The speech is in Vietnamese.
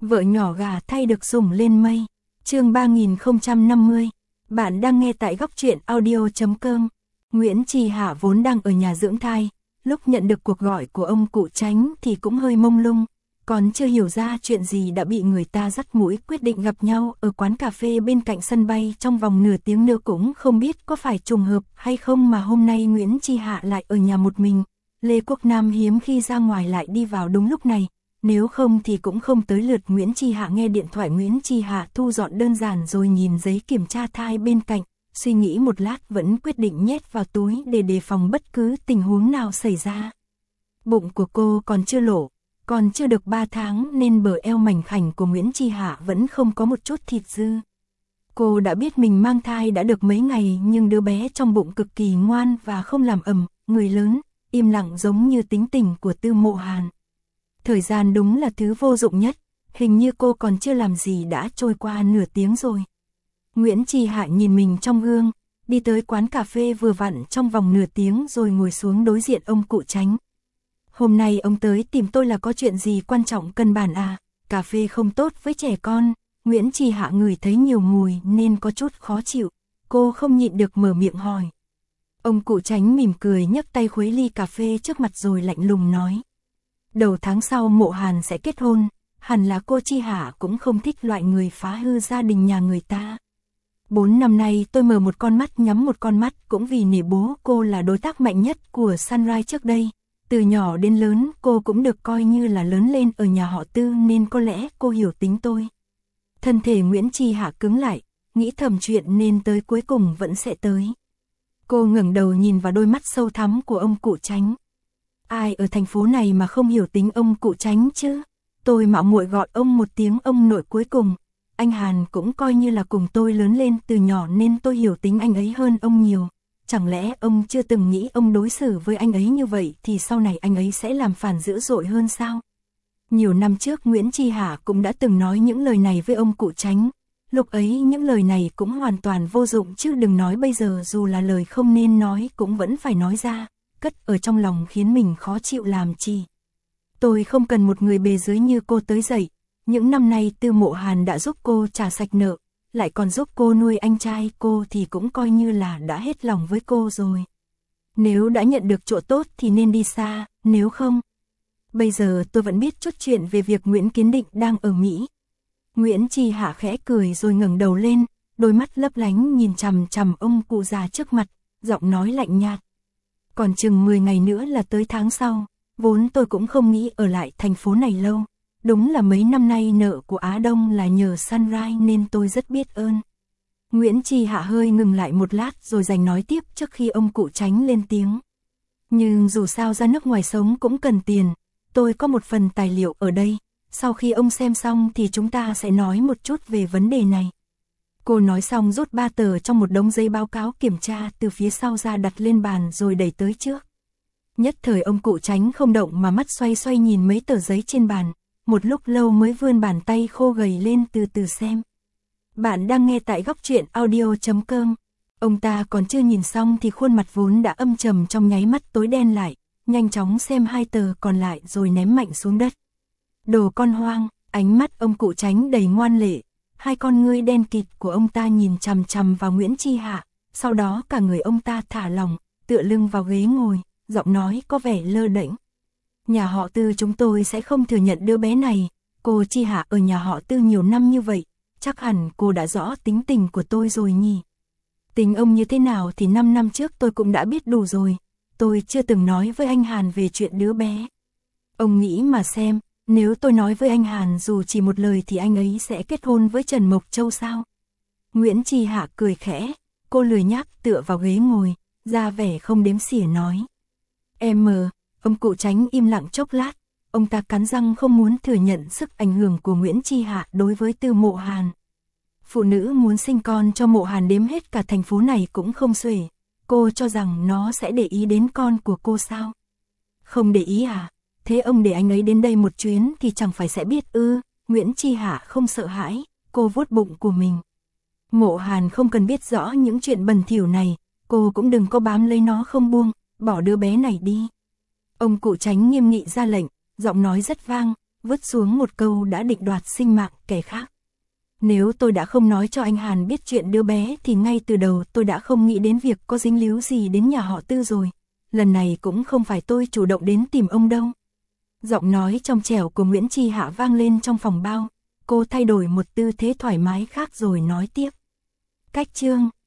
Vợ nhỏ gà thay được sủng lên mây. Chương 3050. Bạn đang nghe tại góc truyện audio.com. Nguyễn Chi Hạ vốn đang ở nhà dưỡng thai, lúc nhận được cuộc gọi của ông cụ Chánh thì cũng hơi mông lung, còn chưa hiểu ra chuyện gì đã bị người ta dắt mũi quyết định gặp nhau ở quán cà phê bên cạnh sân bay trong vòng nửa tiếng nữa, cũng không biết có phải trùng hợp hay không mà hôm nay Nguyễn Chi Hạ lại ở nhà một mình. Lê Quốc Nam hiếm khi ra ngoài lại đi vào đúng lúc này, nếu không thì cũng không tới lượt Nguyễn Chi Hạ nghe điện thoại. Nguyễn Chi Hạ thu dọn đơn giản rồi nhìn giấy kiểm tra thai bên cạnh, suy nghĩ một lát vẫn quyết định nhét vào túi để đề phòng bất cứ tình huống nào xảy ra. Bụng của cô còn chưa lộ, còn chưa được 3 tháng nên bờ eo mảnh khảnh của Nguyễn Chi Hạ vẫn không có một chút thịt dư. Cô đã biết mình mang thai đã được mấy ngày nhưng đứa bé trong bụng cực kỳ ngoan và không làm ầm, người lớn, im lặng giống như tính tình của Tư Mộ Hàn. Thời gian đúng là thứ vô dụng nhất, hình như cô còn chưa làm gì đã trôi qua nửa tiếng rồi. Nguyễn Chi Hạ nhìn mình trong gương, đi tới quán cà phê vừa vặn trong vòng nửa tiếng rồi ngồi xuống đối diện ông cụ Chánh. Hôm nay ông tới tìm tôi là có chuyện gì quan trọng cần bàn à? Cà phê không tốt với trẻ con. Nguyễn Chi Hạ ngửi thấy nhiều mùi nên có chút khó chịu, cô không nhịn được mở miệng hỏi. Ông cụ Chánh mỉm cười nhấc tay khuấy ly cà phê trước mặt rồi lạnh lùng nói. Đầu tháng sau Mộ Hàn sẽ kết hôn, hẳn là cô Chi Hạ cũng không thích loại người phá hư gia đình nhà người ta. 4 năm nay tôi mở một con mắt nhắm một con mắt cũng vì nể bố cô là đối tác mạnh nhất của Sunrise trước đây. Từ nhỏ đến lớn cô cũng được coi như là lớn lên ở nhà họ Tư nên có lẽ cô hiểu tính tôi. Thân thể Nguyễn Chi Hạ cứng lại, nghĩ thầm chuyện nên tới cuối cùng vẫn sẽ tới. Cô ngẩng đầu nhìn vào đôi mắt sâu thẳm của ông cụ Chánh. Ai ở thành phố này mà không hiểu tính ông cụ Chánh chứ? Tôi mạo muội gọi ông một tiếng ông nội. Cuối cùng, anh Hàn cũng coi như là cùng tôi lớn lên từ nhỏ nên tôi hiểu tính anh ấy hơn ông nhiều. Chẳng lẽ ông chưa từng nghĩ ông đối xử với anh ấy như vậy thì sau này anh ấy sẽ làm phản dữ dội hơn sao? Nhiều năm trước Nguyễn Chi Hạ cũng đã từng nói những lời này với ông cụ Chánh. Lúc ấy những lời này cũng hoàn toàn vô dụng chứ đừng nói bây giờ, dù là lời không nên nói cũng vẫn phải nói ra, cất ở trong lòng khiến mình khó chịu làm chi. Tôi không cần một người bề dưới như cô tới dậy. Những năm nay Tư Mộ Hàn đã giúp cô trả sạch nợ, lại còn giúp cô nuôi anh trai cô thì cũng coi như là đã hết lòng với cô rồi. Nếu đã nhận được chỗ tốt thì nên đi xa, nếu không. Bây giờ tôi vẫn biết chút chuyện về việc Nguyễn Kiến Định đang ở Mỹ. Nguyễn Chi Hạ khẽ cười rồi ngẩng đầu lên, đôi mắt lấp lánh nhìn chằm chằm ông cụ già trước mặt, giọng nói lạnh nhạt. Còn chừng 10 ngày nữa là tới tháng sau, vốn tôi cũng không nghĩ ở lại thành phố này lâu. Đúng là mấy năm nay nợ của Á Đông là nhờ Sunrise nên tôi rất biết ơn. Nguyễn Chi Hạ hơi ngừng lại một lát rồi giành nói tiếp trước khi ông cụ Chánh lên tiếng. Nhưng dù sao ra nước ngoài sống cũng cần tiền, tôi có một phần tài liệu ở đây, sau khi ông xem xong thì chúng ta sẽ nói một chút về vấn đề này. Cô nói xong rút 3 tờ trong một đống giấy báo cáo kiểm tra từ phía sau ra đặt lên bàn rồi đẩy tới trước. Nhất thời ông cụ Chánh không động mà mắt xoay xoay nhìn mấy tờ giấy trên bàn, một lúc lâu mới vươn bàn tay khô gầy lên từ từ xem. Bạn đang nghe tại góc truyện audio.com. Ông ta còn chưa nhìn xong thì khuôn mặt vốn đã âm trầm trong nháy mắt tối đen lại, nhanh chóng xem 2 tờ còn lại rồi ném mạnh xuống đất. Đồ con hoang, ánh mắt ông cụ Chánh đầy ngoan lệ, 2 con ngươi đen kịt của ông ta nhìn chằm chằm vào Nguyễn Chi Hạ, sau đó cả người ông ta thả lỏng, tựa lưng vào ghế ngồi, giọng nói có vẻ lơ đễnh. Nhà họ Tư chúng tôi sẽ không thừa nhận đứa bé này, cô Chi Hạ ở nhà họ Tư nhiều năm như vậy, chắc hẳn cô đã rõ tính tình của tôi rồi nhỉ. Tính ông như thế nào thì 5 năm trước tôi cũng đã biết đủ rồi, tôi chưa từng nói với anh Hàn về chuyện đứa bé. Ông nghĩ mà xem, nếu tôi nói với anh Hàn dù chỉ một lời thì anh ấy sẽ kết hôn với Trần Mộc Châu sao? Nguyễn Chi Hạ cười khẽ, cô lười nhác tựa vào ghế ngồi, ra vẻ không đếm xỉa nói. Ông cụ Chánh im lặng chốc lát, ông ta cắn răng không muốn thừa nhận sức ảnh hưởng của Nguyễn Chi Hạ đối với Tư Mộ Hàn. Phụ nữ muốn sinh con cho Mộ Hàn đếm hết cả thành phố này cũng không xuể, cô cho rằng nó sẽ để ý đến con của cô sao? Không để ý à? Thế ông để anh ấy đến đây một chuyến thì chẳng phải sẽ biết ư? Nguyễn Chi Hạ không sợ hãi, cô vuốt bụng của mình. Mộ Hàn không cần biết rõ những chuyện bẩn thỉu này, cô cũng đừng có bám lấy nó không buông, bỏ đứa bé này đi. Ông cụ Chánh nghiêm nghị ra lệnh, giọng nói rất vang, vứt xuống một câu đã định đoạt sinh mạng kẻ khác. Nếu tôi đã không nói cho anh Hàn biết chuyện đứa bé thì ngay từ đầu tôi đã không nghĩ đến việc có dính líu gì đến nhà họ Tư rồi. Lần này cũng không phải tôi chủ động đến tìm ông đâu. Giọng nói trong trẻo của Nguyễn Chi Hạ vang lên trong phòng bao. Cô thay đổi một tư thế thoải mái khác rồi nói tiếp. Cách chương